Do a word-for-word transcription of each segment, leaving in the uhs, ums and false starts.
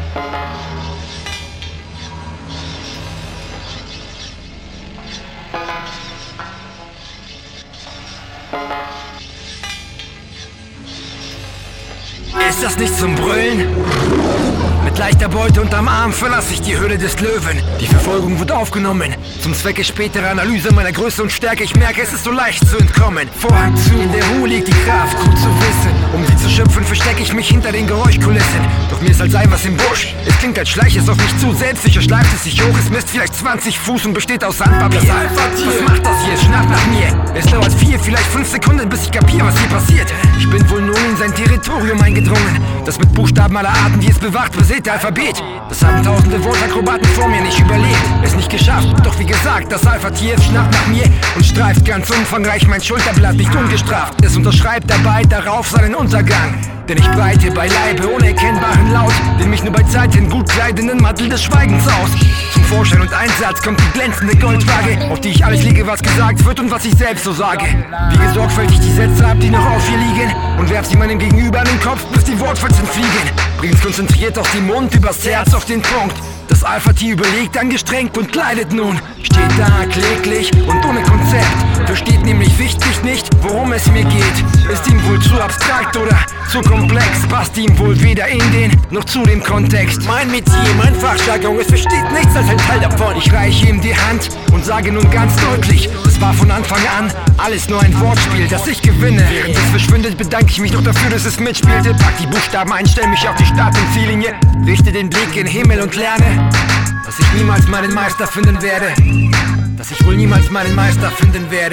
Ist das nicht zum Brüllen? Mit leichter Beute unterm Arm verlasse ich die Höhle des Löwen. Die Verfolgung wird aufgenommen. Zum Zwecke späterer Analyse meiner Größe und Stärke. Ich merke, es ist so leicht zu entkommen. Vorhang zu, in der Ruhe liegt die Kraft, gut zu wissen. Um sie zu schöpfen, verstecke ich mich hinter den Geräuschkulissen. Doch mir ist als sei was im Busch. Es klingt, als schleiche es auf mich zu. Selbstsicher schleift es sich hoch. Es misst vielleicht zwanzig Fuß und besteht aus Sandpapier. Das Alpha-Tier. Was macht das hier? Es schnappt nach mir. Es dauert vier, vielleicht fünf Sekunden, bis ich kapiere, was hier passiert. Ich bin wohl nun in sein Territorium eingedrungen. Das mit Buchstaben aller Arten, die es bewacht, beseelte Alphabet. Das haben tausende Wortakrobaten vor mir nicht überlebt. Es nicht geschafft, doch wie gesagt, das Alpha-Tier schnappt nach mir und streift ganz umfangreich mein Schulterblatt, nicht ungestraft. Es unterschreibt dabei darauf seinen Untergang. Denn ich breite beileibe unerkennbaren Laut den mich nur bei Zeiten gut kleidenden Mantel des Schweigens aus. Zum Vorschein und Einsatz kommt die glänzende Goldwaage, auf die ich alles lege, was gesagt wird und was ich selbst so sage. Wiege sorgfältig die Sätze ab, die noch auf ihr liegen, und werf sie meinem Gegenüber an den Kopf, bis die Wortfetzen fliegen. Bring's konzentriert auf den Mund, übers Herz auf den Punkt. Das Alpha-Tier überlegt, angestrengt und kleidet nun. Steht da kläglich und ohne Konzept. Versteht nämlich wichtig nicht, worum es mir geht. Ist ihm wohl zu abstrakt oder zu komplex? Passt ihm wohl weder in den noch zu dem Kontext. Mein Metier, mein Fachjargon, es versteht nichts als ein Teil davon. Ich reiche ihm die Hand und sage nun ganz deutlich: Das war von Anfang an alles nur ein Wortspiel, das ich gewinne. Während es verschwindet, bedanke ich mich noch dafür, dass es mitspielte. Pack die Buchstaben ein, stell mich auf die Start- und Ziellinie, richte den Blick in Himmel und lerne, dass ich niemals meinen Meister finden werde. Dass ich wohl niemals meinen Meister finden werde.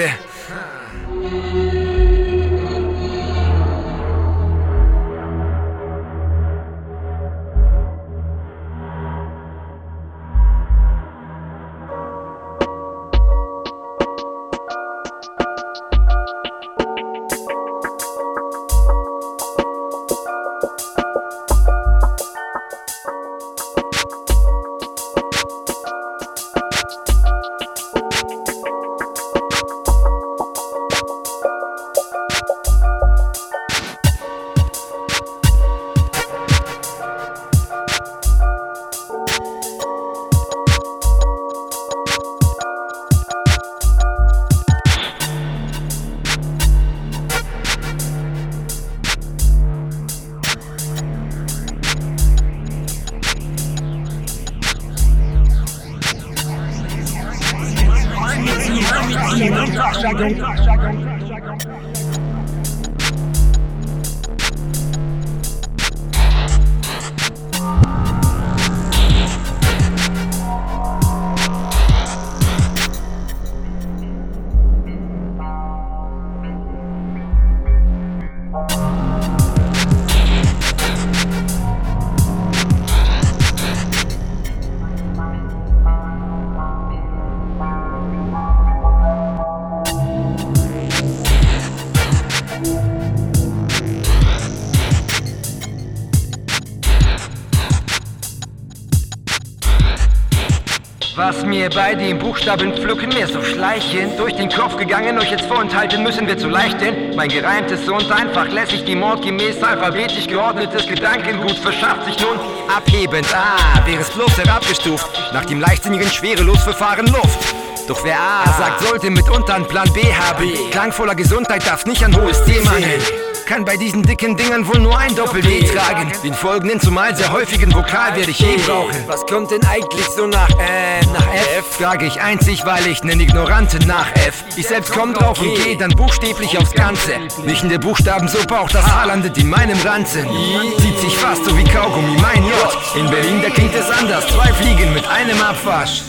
Was mir bei dem Buchstabenpflücken mir so schleichend durch den Kopf gegangen, euch jetzt vorenthalten müssen wir zu leicht, denn mein gereimtes und einfach lässig die mordgemäß alphabetisch geordnetes Gedankengut verschafft sich nun abhebend. Ah, wäre es bloß herabgestuft, nach dem leichtsinnigen Schwerelosverfahren Luft. Doch wer A sagt, sollte mitunter einen Plan B haben. Klangvoller Gesundheit darf nicht an hohes C mangeln. Kann bei diesen dicken Dingern wohl nur ein Doppel-D tragen. Den folgenden, zumal sehr häufigen Vokal werde ich eh brauchen. Was kommt denn eigentlich so nach, äh, nach F? Frage ich einzig, weil ich nen Ignoranten nach F. Ich selbst komm drauf und geh dann buchstäblich aufs Ganze. Nicht in der Buchstabensuppe, auch das H landet in meinem Ranzen. Zieht sich fast so wie Kaugummi, mein J. In Berlin, da klingt es anders. Zwei Fliegen mit einem Abwasch.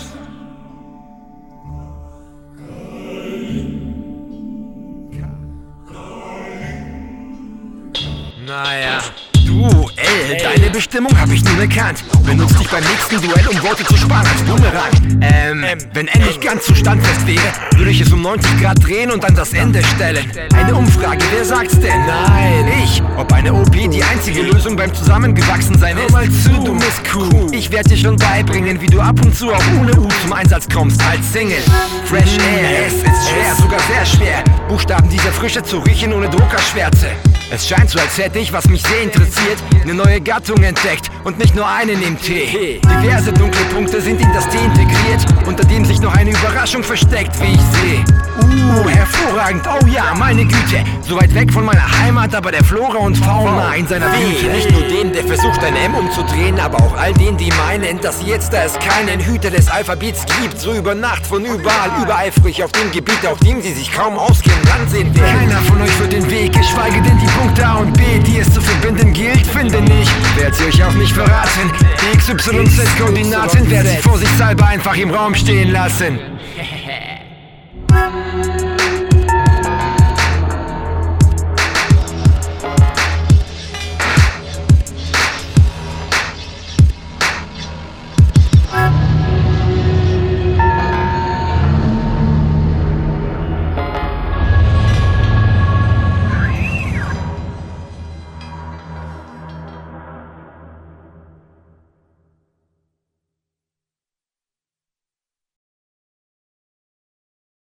Naja, Duell, deine Bestimmung hab ich nun erkannt. Benutz dich beim nächsten Duell, um Worte zu sparen als Bumerang. Ähm, wenn N nicht ganz so standfest wäre, würde ich es um neunzig Grad drehen und an das Ende stellen. Eine Umfrage, wer sagt's denn? Nein, ich. Ob eine O P die einzige Lösung beim Zusammengewachsensein ist? Hör mal zu, du Mistkuh. Ich werd dir schon beibringen, wie du ab und zu auch ohne U zum Einsatz kommst als Single. Fresh Air, es ist schwer, sogar sehr schwer, Buchstaben dieser Frische zu riechen ohne Druckerschwärze. Es scheint so, als hätte ich, was mich sehr interessiert, eine neue Gattung entdeckt und nicht nur einen im Tee. Diverse dunkle Punkte sind in das Tee integriert, unter dem sich noch eine Überraschung versteckt, wie ich sehe. Uh, hervorragend, oh ja, meine Güte. So weit weg von meiner Heimat, aber der Flora und Fauna in seiner Blüte. Nicht nur denen, der versucht ein M umzudrehen, aber auch all denen, die meinen, dass jetzt, da es keinen Hüter des Alphabets gibt, so über Nacht von überall, übereifrig auf dem Gebiet, auf dem sie sich kaum auskennen, dann sehen wir. Keiner von euch wird den Weg, geschweige denn die Punkte A und B, die es zu verbinden gilt, finde ich. Werd sie euch auch nicht verraten. Die X Y Z-Koordinaten werde ich vorsichtshalber einfach im Raum stehen lassen.